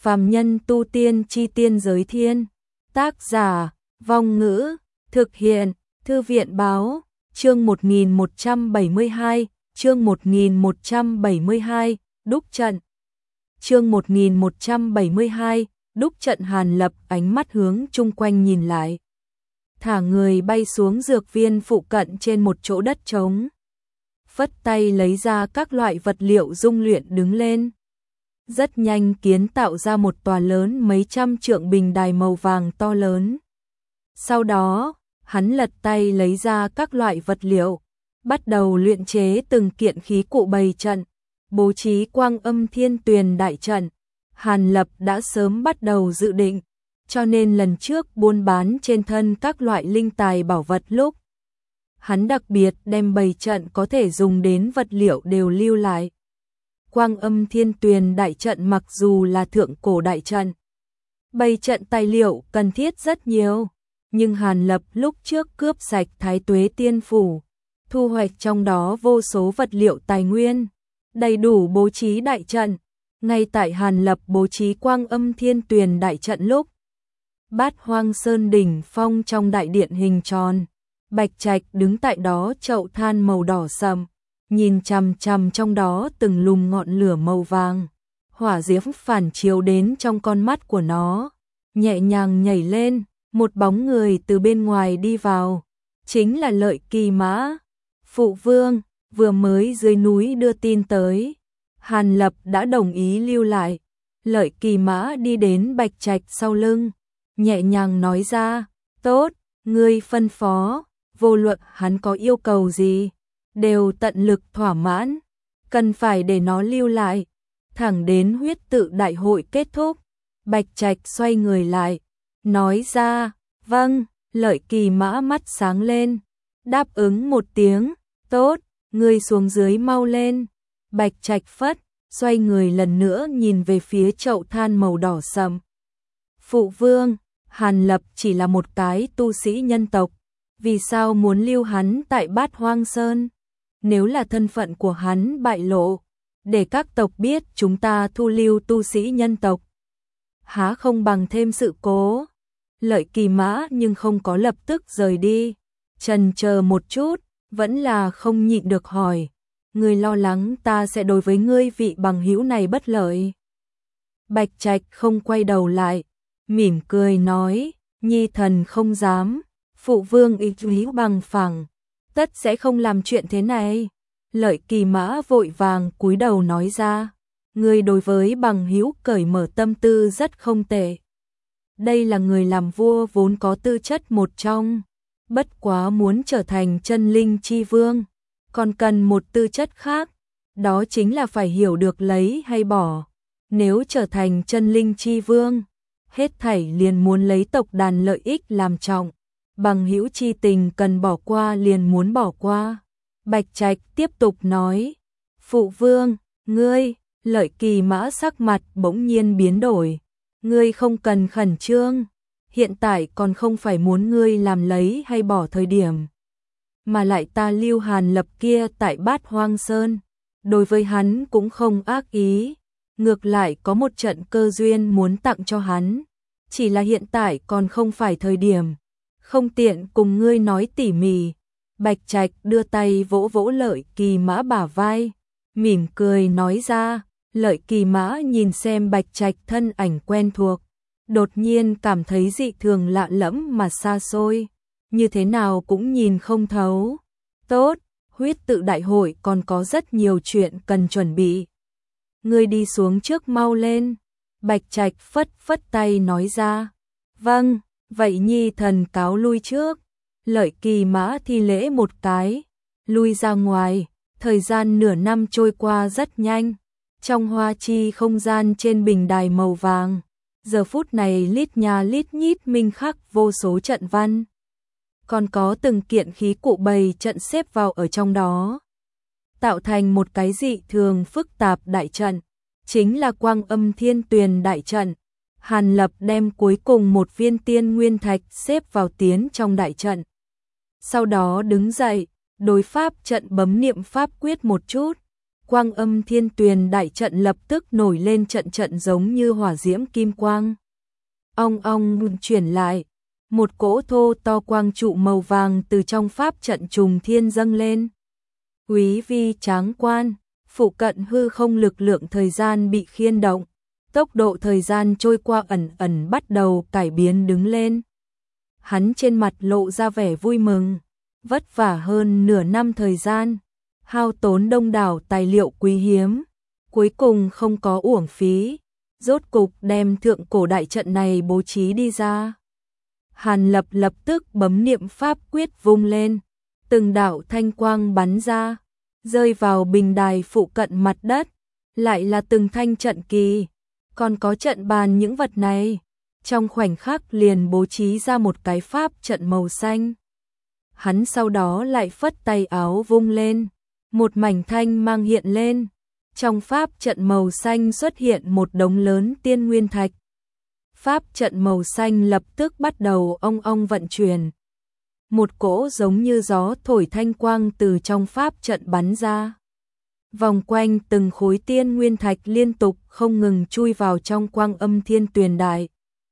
Phàm nhân tu tiên chi tiên giới thiên. Tác giả, Vong Ngữ, thực hiện, Thư viện báo, chương 1172, chương 1172, đúc trận. Chương 1172, đúc trận. Hàn Lập ánh mắt hướng chung quanh nhìn lại. Thả người bay xuống dược viên phụ cận trên một chỗ đất trống. Phất tay lấy ra các loại vật liệu dung luyện đứng lên. Rất nhanh kiến tạo ra một tòa lớn mấy trăm trượng bình đài màu vàng to lớn. Sau đó, hắn lật tay lấy ra các loại vật liệu, bắt đầu luyện chế từng kiện khí cụ bày trận, bố trí Quang Âm Thiên Tuyền đại trận. Hàn Lập đã sớm bắt đầu dự định, cho nên lần trước buôn bán trên thân các loại linh tài bảo vật lúc, hắn đặc biệt đem bày trận có thể dùng đến vật liệu đều lưu lại. Quang Âm Thiên Tuyền đại trận mặc dù là thượng cổ đại trận, bày trận tài liệu cần thiết rất nhiều, nhưng Hàn Lập lúc trước cướp sạch Thái Tuế Tiên Phủ, thu hoạch trong đó vô số vật liệu tài nguyên, đầy đủ bố trí đại trận. Ngay tại Hàn Lập bố trí Quang Âm Thiên Tuyền đại trận lúc, Bát Hoang Sơn đỉnh phong trong đại điện hình tròn, Bạch Trạch đứng tại đó chậu than màu đỏ sậm, nhìn chằm chằm trong đó từng lùm ngọn lửa màu vàng, hỏa diễm phản chiếu đến trong con mắt của nó, nhẹ nhàng nhảy lên, một bóng người từ bên ngoài đi vào, chính là Lợi Kỳ Mã. Phụ vương, vừa mới dưới núi đưa tin tới, Hàn Lập đã đồng ý lưu lại. Lợi Kỳ Mã đi đến Bạch Trạch sau lưng, nhẹ nhàng nói ra, tốt, ngươi phân phó, vô luận hắn có yêu cầu gì, đều tận lực thỏa mãn, cần phải để nó lưu lại, thẳng đến huyết tự đại hội kết thúc. Bạch Trạch xoay người lại, nói ra, vâng. Lợi Kỳ Mã mắt sáng lên, đáp ứng một tiếng, tốt, ngươi xuống dưới mau lên. Bạch Trạch phất, xoay người lần nữa nhìn về phía chậu than màu đỏ sậm. Phụ vương, Hàn Lập chỉ là một cái tu sĩ nhân tộc, vì sao muốn lưu hắn tại Bát Hoang Sơn? Nếu là thân phận của hắn bại lộ, để các tộc biết chúng ta thu lưu tu sĩ nhân tộc, há không bằng thêm sự cố. Lợi Kỳ Mã nhưng không có lập tức rời đi, chần chờ một chút, vẫn là không nhịn được hỏi, ngươi lo lắng ta sẽ đối với ngươi vị bằng hữu này bất lợi? Bạch Trạch không quay đầu lại, mỉm cười nói, nhi thần không dám, phụ vương ý chí bằng phẳng, tất sẽ không làm chuyện thế này. Lợi Kỳ Mã vội vàng cúi đầu nói ra, ngươi đối với bằng hữu cởi mở tâm tư rất không tệ. Đây là người làm vua vốn có tư chất một trong, bất quá muốn trở thành chân linh chi vương, còn cần một tư chất khác, đó chính là phải hiểu được lấy hay bỏ. Nếu trở thành chân linh chi vương, hết thảy liền muốn lấy tộc đàn lợi ích làm trọng, bằng hữu chi tình cần bỏ qua liền muốn bỏ qua. Bạch Trạch tiếp tục nói, phụ vương, ngươi. Lợi Kỳ Mã sắc mặt bỗng nhiên biến đổi, ngươi không cần khẩn trương, hiện tại còn không phải muốn ngươi làm lấy hay bỏ thời điểm. Mà lại ta lưu Hàn Lập kia tại Bát Hoang Sơn, đối với hắn cũng không ác ý, ngược lại có một trận cơ duyên muốn tặng cho hắn, chỉ là hiện tại còn không phải thời điểm, không tiện cùng ngươi nói tỉ mỉ. Bạch Trạch đưa tay vỗ vỗ Lợi Kỳ Mã bả vai, mỉm cười nói ra. Lợi Kỳ Mã nhìn xem Bạch Trạch thân ảnh quen thuộc, đột nhiên cảm thấy dị thường lạ lẫm mà xa xôi, như thế nào cũng nhìn không thấu. Tốt, huyết tự đại hội còn có rất nhiều chuyện cần chuẩn bị, ngươi đi xuống trước mau lên. Bạch Trạch phất phất tay nói ra, vâng, vậy nhi thần cáo lui trước. Lợi Kỳ Mã thi lễ một cái, lui ra ngoài. Thời gian nửa năm trôi qua rất nhanh. Trong hoa chi không gian trên bình đài màu vàng, giờ phút này lít nha lít nhít minh khắc vô số trận văn, còn có từng kiện khí cụ bày trận xếp vào ở trong đó, tạo thành một cái dị thường phức tạp đại trận, chính là Quang Âm Thiên Tuyền đại trận. Hàn Lập đem cuối cùng một viên tiên nguyên thạch xếp vào tiến trong đại trận. Sau đó đứng dậy, đối pháp trận bấm niệm pháp quyết một chút, Quang Âm Thiên Tuyền đại trận lập tức nổi lên trận trận giống như hỏa diễm kim quang. Ong ong chuyển lại, một cỗ thô to quang trụ màu vàng từ trong pháp trận trùng thiên dâng lên. Quý vi tráng quan, phụ cận hư không lực lượng thời gian bị khiên động, tốc độ thời gian trôi qua ẩn ẩn bắt đầu cải biến đứng lên. Hắn trên mặt lộ ra vẻ vui mừng, vất vả hơn nửa năm thời gian, hao tốn đông đảo tài liệu quý hiếm, cuối cùng không có uổng phí, rốt cục đem thượng cổ đại trận này bố trí đi ra. Hàn Lập lập tức bấm niệm pháp quyết vung lên, từng đạo thanh quang bắn ra, rơi vào bình đài phụ cận mặt đất, lại là từng thanh trận kỳ, còn có trận bàn những vật này, trong khoảnh khắc liền bố trí ra một cái pháp trận màu xanh. Hắn sau đó lại phất tay áo vung lên, một mảnh thanh mang hiện lên, trong pháp trận màu xanh xuất hiện một đống lớn tiên nguyên thạch. Pháp trận màu xanh lập tức bắt đầu ong ong vận chuyển. Một cỗ giống như gió thổi thanh quang từ trong pháp trận bắn ra. Vòng quanh từng khối tiên nguyên thạch liên tục không ngừng chui vào trong Quang Âm Thiên Tuyền đại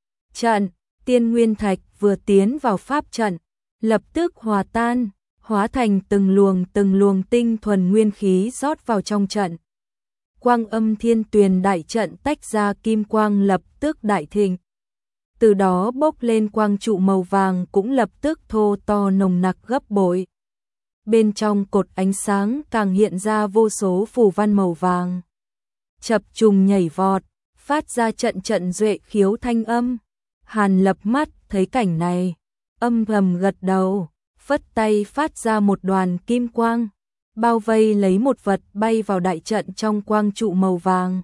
trận. Tiên nguyên thạch vừa tiến vào pháp trận, lập tức hòa tan, hóa thành từng luồng tinh thuần nguyên khí rót vào trong trận. Quang Âm Thiên Tuyền đại trận tách ra kim quang lập tức đại thịnh. Từ đó bốc lên quang trụ màu vàng cũng lập tức thô to nồng nặc gấp bội. Bên trong cột ánh sáng càng hiện ra vô số phù văn màu vàng. Chập trùng nhảy vọt, phát ra trận trận duệ khiếu thanh âm. Hàn Lập mắt thấy cảnh này, âm thầm gật đầu, phất tay phát ra một đoàn kim quang, bao vây lấy một vật bay vào đại trận trong quang trụ màu vàng.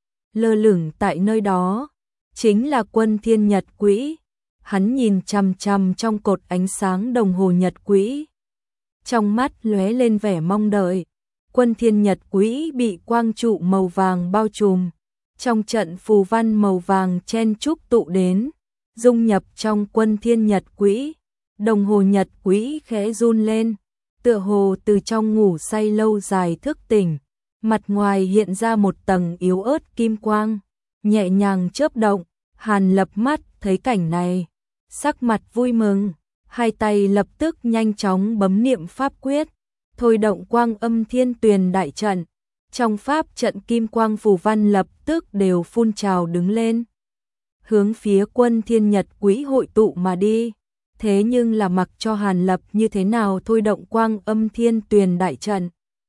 Lơ lửng tại nơi đó, chính là Quân Thiên Nhật Quỹ. Hắn nhìn chằm chằm trong cột ánh sáng đồng hồ nhật quỹ. Trong mắt lóe lên vẻ mong đợi. Quân Thiên Nhật Quỹ bị quang trụ màu vàng bao trùm. Trong trận phù văn màu vàng chen chúc tụ đến, dung nhập trong Quân Thiên Nhật Quỹ. Đồng hồ nhật quỹ khẽ run lên, tựa hồ từ trong ngủ say lâu dài thức tỉnh. Mặt ngoài hiện ra một tầng yếu ớt kim quang, nhẹ nhàng chớp động. Hàn Lập mắt thấy cảnh này, sắc mặt vui mừng, hai tay lập tức nhanh chóng bấm niệm pháp quyết, thôi động Quang Âm Thiên Tuyền đại trận. Trong pháp trận kim quang phù văn lập tức đều phun trào đứng lên, hướng phía Quân Thiên Nhật Quỹ hội tụ mà đi. Thế nhưng là mặc cho Hàn Lập như thế nào thôi động Quang Âm Thiên Tuyền đại trận,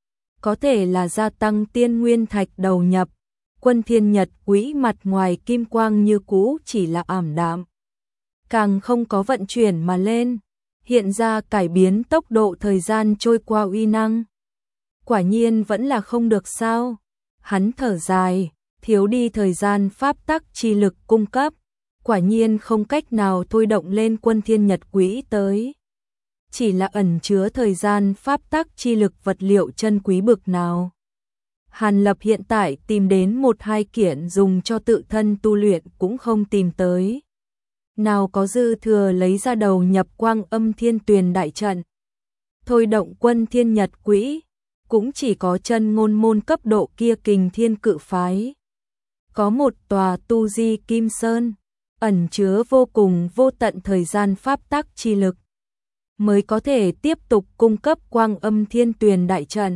có thể là gia tăng tiên nguyên thạch đầu nhập. Quân Thiên Nhật Quỹ mặt ngoài kim quang như cũ chỉ là ảm đạm, càng không có vận chuyển mà lên, hiện ra cải biến tốc độ thời gian trôi qua uy năng. Quả nhiên vẫn là không được sao. Hắn thở dài, thiếu đi thời gian pháp tắc chi lực cung cấp, quả nhiên không cách nào thôi động lên Quân Thiên Nhật Quỹ tới. Chỉ là ẩn chứa thời gian pháp tắc chi lực vật liệu chân quý bực nào. Hàn Lập hiện tại tìm đến một hai kiện dùng cho tự thân tu luyện cũng không tìm tới. Nào có dư thừa lấy ra đầu nhập Quang Âm Thiên Tuyền đại trận. Thôi động Quân Thiên Nhật Quỹ, cũng chỉ có chân ngôn môn cấp độ kia Kình Thiên Cự Phái. Có một tòa tu di kim sơn, ẩn chứa vô cùng vô tận thời gian pháp tắc chi lực, mới có thể tiếp tục cung cấp Quang Âm Thiên Tuyền đại trận.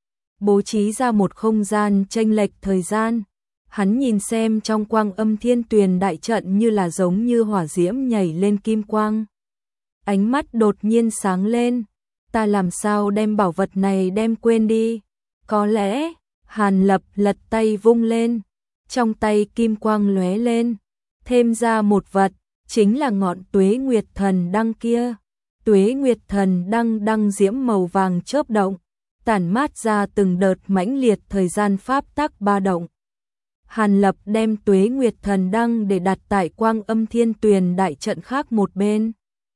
Bố trí ra một không gian chênh lệch thời gian, hắn nhìn xem trong Quang Âm Thiên Tuyền đại trận như là giống như hỏa diễm nhảy lên kim quang. Ánh mắt đột nhiên sáng lên, ta làm sao đem bảo vật này đem quên đi. Có lẽ, Hàn Lập lật tay vung lên, trong tay kim quang lóe lên, thêm ra một vật, chính là ngọn Tuế Nguyệt Thần Đăng kia. Tuế Nguyệt Thần Đăng diễm màu vàng chớp động, tản mát ra từng đợt mãnh liệt thời gian pháp tắc ba động. Hàn Lập đem Tuế Nguyệt Thần Đăng để đặt tại Quang Âm Thiên Tuyền đại trận khác một bên.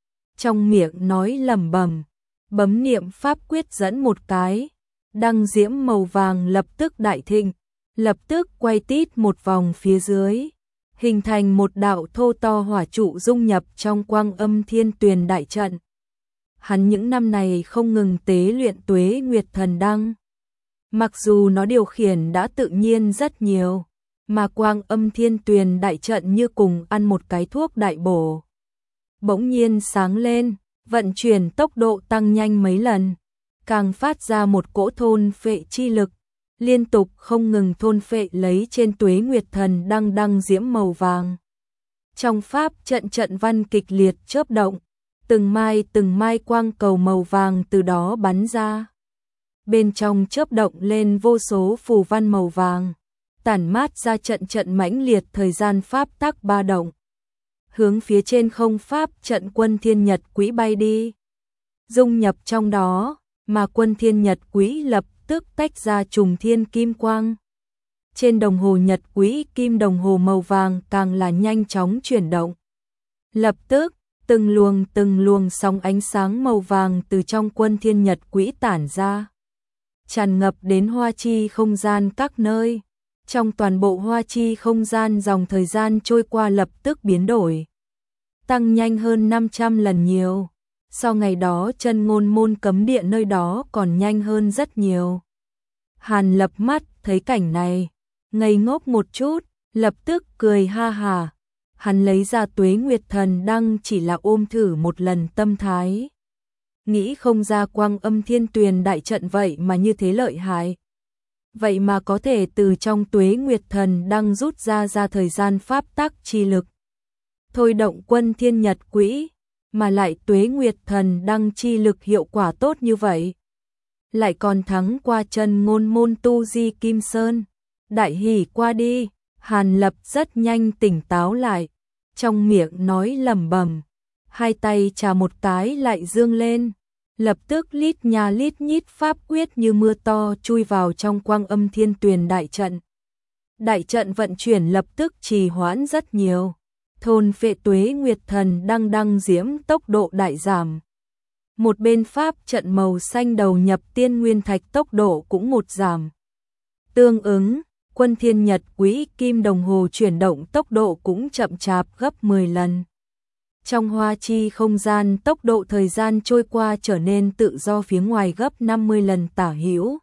Trong miệng nói lẩm bẩm, bấm niệm pháp quyết dẫn một cái, đăng diễm màu vàng lập tức đại thịnh, lập tức quay tít một vòng phía dưới, hình thành một đạo thô to hỏa trụ dung nhập trong Quang Âm Thiên Tuyền đại trận. Hắn những năm này không ngừng tế luyện Tuế Nguyệt Thần Đăng, Mặc dù nó điều khiển đã tự nhiên rất nhiều, mà Quang Âm Thiên Tuyền đại trận như cùng ăn một cái thuốc đại bổ. Bỗng nhiên sáng lên, vận chuyển tốc độ tăng nhanh mấy lần, càng phát ra một cỗ thôn phệ chi lực, liên tục không ngừng thôn phệ lấy trên Tuế Nguyệt Thần đăng diễm màu vàng. Trong pháp trận văn kịch liệt chớp động, từng mai quang cầu màu vàng từ đó bắn ra. Bên trong chớp động lên vô số phù văn màu vàng, tản mát ra trận mãnh liệt thời gian pháp tắc ba động. Hướng phía trên không pháp trận Quân Thiên Nhật Quỹ bay đi, dung nhập trong đó, mà Quân Thiên Nhật Quỹ lập tức tách ra trùng thiên kim quang. Trên đồng hồ Nhật Quỹ kim đồng hồ màu vàng càng là nhanh chóng chuyển động. Lập tức, từng luồng sóng ánh sáng màu vàng từ trong Quân Thiên Nhật Quỹ tản ra, tràn ngập đến hoa chi không gian các nơi. Trong toàn bộ hoa chi không gian dòng thời gian trôi qua lập tức biến đổi, tăng nhanh hơn 500 lần nhiều. So ngày đó chân ngôn môn cấm địa nơi đó còn nhanh hơn rất nhiều. Hàn Lập mắt thấy cảnh này, ngây ngốc một chút, lập tức cười ha hà. Hắn lấy ra Tuế Nguyệt Thần đăng chỉ là ôm thử một lần tâm thái. Nghĩ không ra Quang Âm Thiên Tuyền đại trận vậy mà như thế lợi hại. Vậy mà có thể từ trong Tuế Nguyệt Thần đăng rút ra thời gian pháp tắc chi lực. Thôi động Quân Thiên Nhật Quỹ, mà lại Tuế Nguyệt Thần đăng chi lực hiệu quả tốt như vậy. Lại còn thắng qua chân ngôn môn tu di Kim Sơn. Đại hỉ qua đi, Hàn Lập rất nhanh tỉnh táo lại, trong miệng nói lẩm bẩm, hai tay chà một cái lại dương lên, lập tức lít nha lít nhít pháp quyết như mưa to chui vào trong Quang Âm Thiên Tuyền đại trận. Đại trận vận chuyển lập tức trì hoãn rất nhiều, thôn phệ Tuế Nguyệt Thần đăng diễm tốc độ đại giảm. Một bên pháp trận màu xanh đầu nhập tiên nguyên thạch tốc độ cũng một giảm. Tương ứng, Quân Thiên Nhật Quỹ kim đồng hồ chuyển động tốc độ cũng chậm chạp gấp 10 lần. Trong hoa chi không gian tốc độ thời gian trôi qua trở nên tự do phía ngoài gấp 50 lần tả hữu.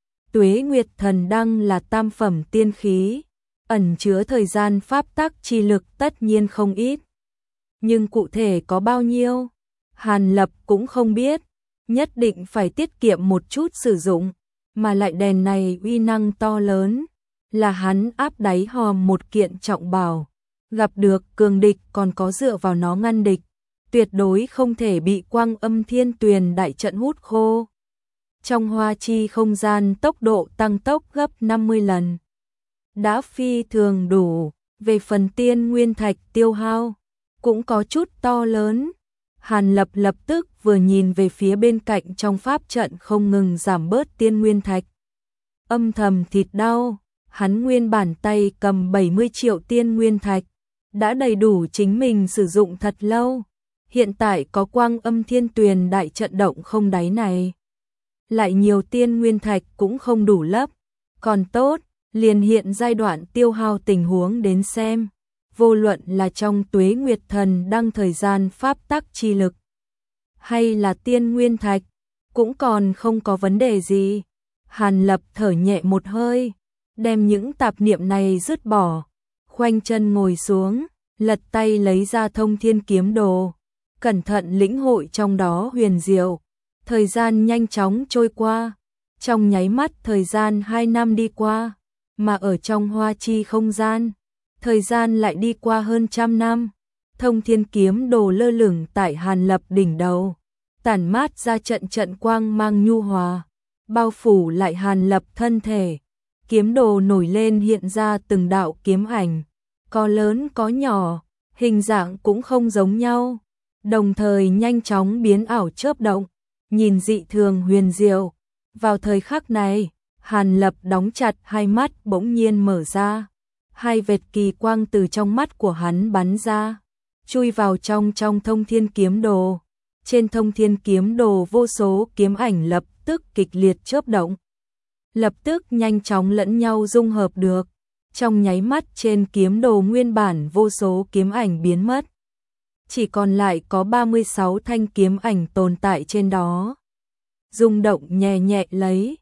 Tuế Nguyệt Thần đăng là tam phẩm tiên khí, ẩn chứa thời gian pháp tắc chi lực tất nhiên không ít. Nhưng cụ thể có bao nhiêu, Hàn Lập cũng không biết, nhất định phải tiết kiệm một chút sử dụng, mà lại đèn này uy năng to lớn, là hắn áp đáy hòm một kiện trọng bảo, gặp được cường địch còn có dựa vào nó ngăn địch, tuyệt đối không thể bị Quang Âm Thiên Tuyền đại trận hút khô. Trong hoa chi không gian tốc độ tăng tốc gấp 50 lần, đã phi thường đủ. Về phần tiên nguyên thạch tiêu hao, cũng có chút to lớn. Hàn Lập lập tức vừa nhìn về phía bên cạnh trong pháp trận không ngừng giảm bớt tiên nguyên thạch. Âm thầm thịt đau, hắn nguyên bản tay cầm 70 triệu tiên nguyên thạch, đã đầy đủ chính mình sử dụng thật lâu. Hiện tại có Quang Âm Thiên Tuyền đại trận động không đáy này, lại nhiều tiên nguyên thạch cũng không đủ lấp. Còn tốt, liền hiện giai đoạn tiêu hao tình huống đến xem, vô luận là trong Tuế Nguyệt Thần đăng thời gian pháp tắc chi lực, hay là tiên nguyên thạch, cũng còn không có vấn đề gì. Hàn Lập thở nhẹ một hơi, đem những tạp niệm này dứt bỏ, khoanh chân ngồi xuống, lật tay lấy ra Thông Thiên Kiếm Đồ, cẩn thận lĩnh hội trong đó huyền diệu. Thời gian nhanh chóng trôi qua, trong nháy mắt thời gian 2 năm đi qua, mà ở trong hoa chi không gian, thời gian lại đi qua hơn 100 năm. Thông Thiên Kiếm Đồ lơ lửng tại Hàn Lập đỉnh đầu, tản mát ra trận quang mang nhu hòa, bao phủ lại Hàn Lập thân thể. Kiếm đồ nổi lên hiện ra từng đạo kiếm ảnh, có lớn có nhỏ, hình dạng cũng không giống nhau, đồng thời nhanh chóng biến ảo chớp động, nhìn dị thường huyền diệu. Vào thời khắc này, Hàn Lập đóng chặt hai mắt bỗng nhiên mở ra, hai vệt kỳ quang từ trong mắt của hắn bắn ra, chui vào trong Thông Thiên Kiếm Đồ. Trên Thông Thiên Kiếm Đồ vô số kiếm ảnh lập tức kịch liệt chớp động, lập tức nhanh chóng lẫn nhau dung hợp được. Trong nháy mắt trên kiếm đồ nguyên bản vô số kiếm ảnh biến mất, chỉ còn lại có 36 thanh kiếm ảnh tồn tại trên đó. Rung động nhẹ nhẹ lấy,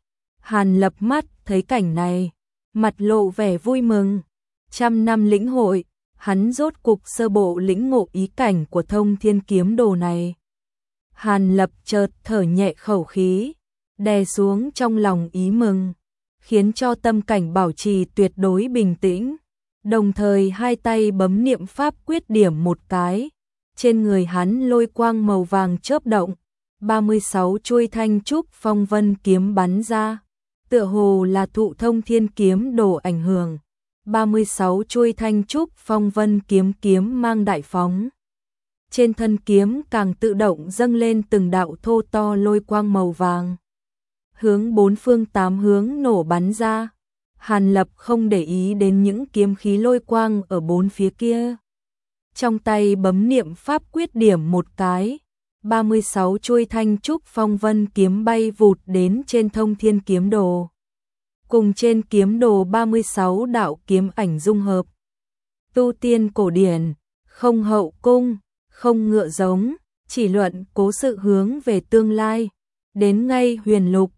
Hàn Lập mắt thấy cảnh này, mặt lộ vẻ vui mừng. 100 năm lĩnh hội, hắn rốt cục sơ bộ lĩnh ngộ ý cảnh của Thông Thiên Kiếm Đồ này. Hàn Lập chợt thở nhẹ khẩu khí, đè xuống trong lòng ý mừng, khiến cho tâm cảnh bảo trì tuyệt đối bình tĩnh, đồng thời hai tay bấm niệm pháp quyết điểm một cái, trên người hắn lôi quang màu vàng chớp động, 36 chuôi thanh trúc phong vân kiếm bắn ra, tựa hồ là thụ Thông Thiên Kiếm Đồ ảnh hưởng. 36 chuôi thanh trúc phong vân kiếm mang đại phóng. Trên thân kiếm càng tự động dâng lên từng đạo thô to lôi quang màu vàng, hướng bốn phương tám hướng nổ bắn ra. Hàn Lập không để ý đến những kiếm khí lôi quang ở bốn phía kia. Trong tay bấm niệm pháp quyết điểm một cái, 36 chuôi thanh trúc phong vân kiếm bay vụt đến trên Thông Thiên Kiếm Đồ. Cùng trên kiếm đồ 36 đạo kiếm ảnh dung hợp. Tu tiên cổ điển, không hậu cung, không ngựa giống, chỉ luận cố sự hướng về tương lai. Đến ngay huyền lục,